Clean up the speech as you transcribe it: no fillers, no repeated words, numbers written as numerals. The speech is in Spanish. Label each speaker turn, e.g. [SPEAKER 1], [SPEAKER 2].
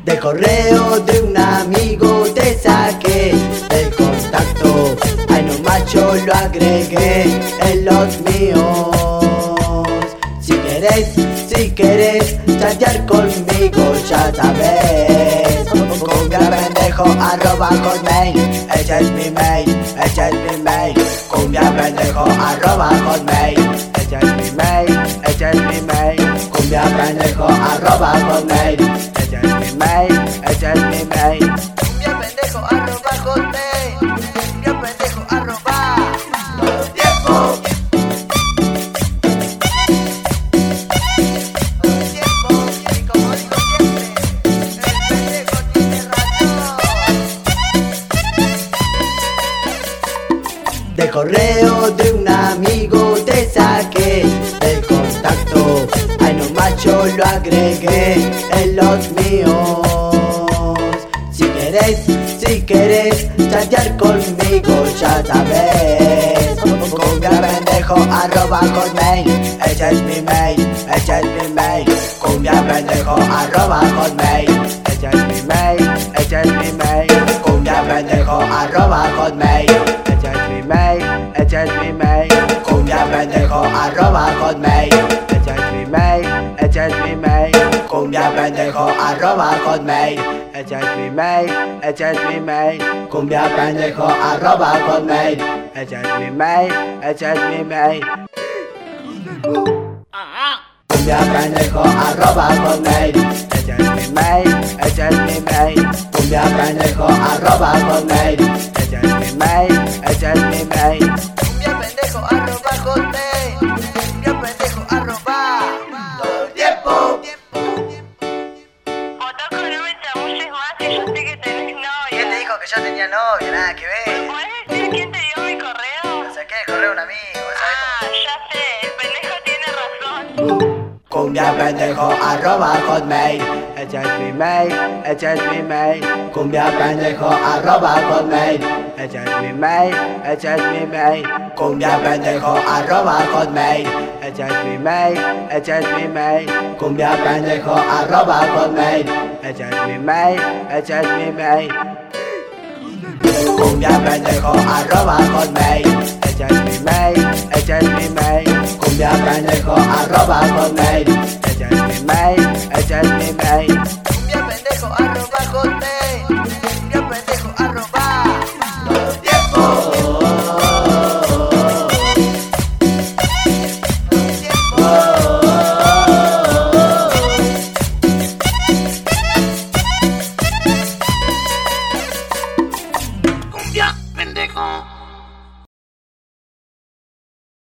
[SPEAKER 1] De correo de un amigo te saqué el contacto, ay no macho lo agregué en los míos. Si querés chatear conmigo ya sabes, cumbiapendejo@hotmail, ese es mi mail, ese es mi mail. Cumbiapendejo@hotmail, ese es mi mail, ese es mi mail. Cumbiapendejo@hotmail, ese es mi mail, ese es mi mail. Cumbiapendejo@hotmail, cumbiapendejo@ todo el tiempo. De correo de un amigo te saqué el contacto, ay no macho lo agregué en los míos. Si querés chatear conmigo ya sabes, cumbiapendejo@hotmail, ese es mi mail, ese es mi mail. Cumbiapendejo@hotmail, ese es mi mail, ese es mi mail. Cumbiapendejo@hotmail, ese es mi mail, ese es mi mail. Cumbiapendejo@hotmail, ese es mi mail, ese es mi mail. Cumbiapendejo@hotmail, ese es mi mail, ese es mi mail. Cumbiapendejo@hotmail, ese es mi mail, ese es mi mail. Cumbiapendejo@hotmail, ese es mi mail, ese es mi mail. Cumbiapendejo@hotmail, ese es mi mail, ese es mi mail. Cumbiapendejo@hotmail, cumbiapendejo@ todo el tiempo.
[SPEAKER 2] Otaku, no me chamulles más que yo sé que tenés novia.
[SPEAKER 1] ¿Quién te dijo que yo tenía novia? Nada que ver.
[SPEAKER 2] ¿Puedes decir quién te dio mi correo?
[SPEAKER 1] Lo saqué el correo de un amigo, ¿sabes?
[SPEAKER 2] Ya sé, el pendejo tiene razón.
[SPEAKER 1] Cumbiapendejo@hotmail, ese es mi mail, ese es mi mail. Cumbiapendejo@hotmail, ese es mi mail, ese es mi mail. Cumbiapendejo@hotmail, ese es mi mail, ese es mi mail. Cumbiapendejo@hotmail, ese es mi mail, ese es mi mail. Cumbiapendejo@hotmail, ese es mi mail, ese es mi mail. Cumbiapendejo@hotmail, ese es mi mail, ese es mi mail.